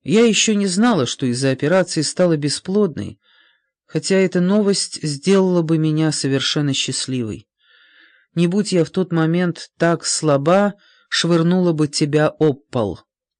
Я еще не знала, что из-за операции стала бесплодной, хотя эта новость сделала бы меня совершенно счастливой. Не будь я в тот момент так слаба, швырнула бы тебя об пол.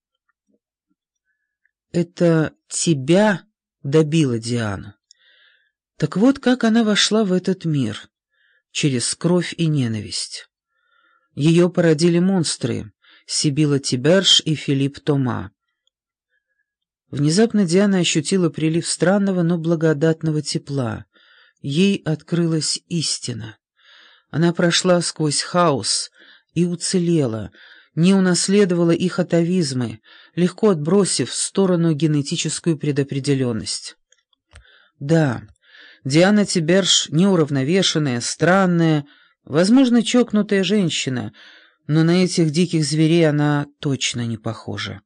Это тебя добило Диану. Так вот, как она вошла в этот мир, через кровь и ненависть. Ее породили монстры — Сибила Тиберж и Филипп Тома. Внезапно Диана ощутила прилив странного, но благодатного тепла. Ей открылась истина. Она прошла сквозь хаос и уцелела, не унаследовала их атовизмы, легко отбросив в сторону генетическую предопределенность. Да, Диана Тиберж неуравновешенная, странная, возможно, чокнутая женщина, но на этих диких зверей она точно не похожа.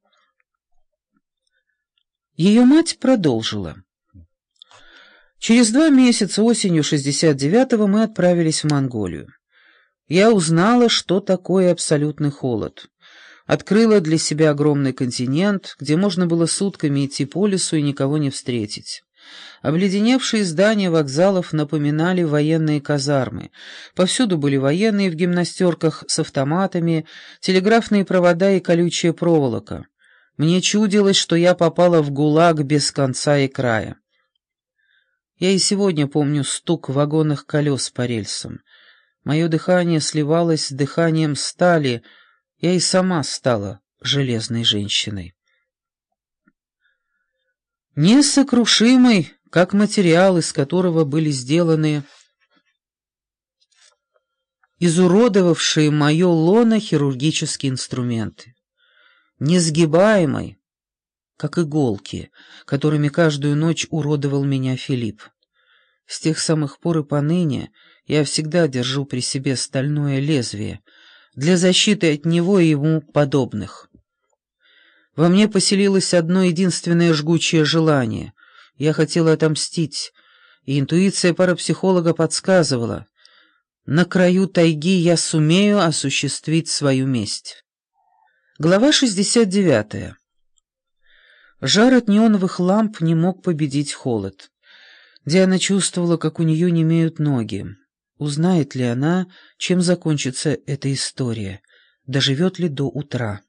Ее мать продолжила. Через 2 месяца, осенью 69-го, мы отправились в Монголию. Я узнала, что такое абсолютный холод. Открыла для себя огромный континент, где можно было сутками идти по лесу и никого не встретить. Обледеневшие здания вокзалов напоминали военные казармы. Повсюду были военные в гимнастерках с автоматами, телеграфные провода и колючая проволока. Мне чудилось, что я попала в ГУЛАГ без конца и края. Я и сегодня помню стук вагонных колес по рельсам. Мое дыхание сливалось с дыханием стали, я и сама стала железной женщиной. Несокрушимой, как материал, из которого были сделаны изуродовавшие мое лоно хирургические инструменты. Несгибаемой, как иголки, которыми каждую ночь уродовал меня Филипп. С тех самых пор и поныне я всегда держу при себе стальное лезвие для защиты от него и ему подобных. Во мне поселилось одно единственное жгучее желание. Я хотела отомстить, и интуиция парапсихолога подсказывала: на краю тайги я сумею осуществить свою месть. Глава 69. Жар от неоновых ламп не мог победить холод. Диана чувствовала, как у нее немеют ноги. Узнает ли она, чем закончится эта история? Доживет ли до утра?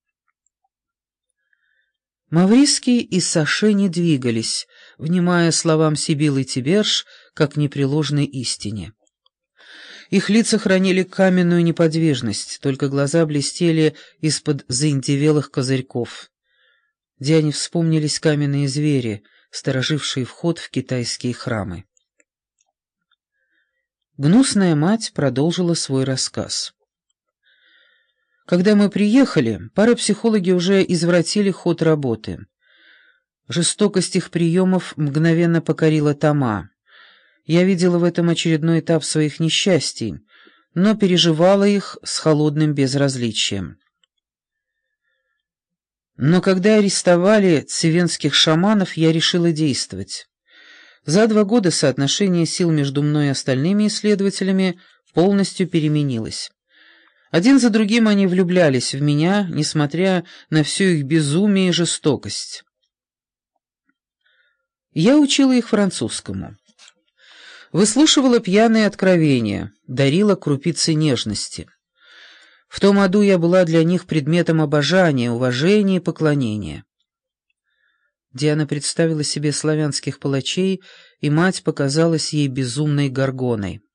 Мавриский и Саше не двигались, внимая словам Сибилы Тиберж как непреложной истине. Их лица хранили каменную неподвижность, только глаза блестели из-под заиндевелых козырьков. Диане вспомнились каменные звери, сторожившие вход в китайские храмы. Гнусная мать продолжила свой рассказ. Когда мы приехали, парапсихологи уже извратили ход работы. Жестокость их приемов мгновенно покорила Тома. Я видела в этом очередной этап своих несчастий, но переживала их с холодным безразличием. Но когда арестовали цивенских шаманов, я решила действовать. За 2 года соотношение сил между мной и остальными исследователями полностью переменилось. Один за другим они влюблялись в меня, несмотря на всю их безумие и жестокость. Я учила их французскому. Выслушивала пьяные откровения, дарила крупицы нежности. В том аду я была для них предметом обожания, уважения и поклонения. Диана представила себе славянских палачей, и мать показалась ей безумной горгоной.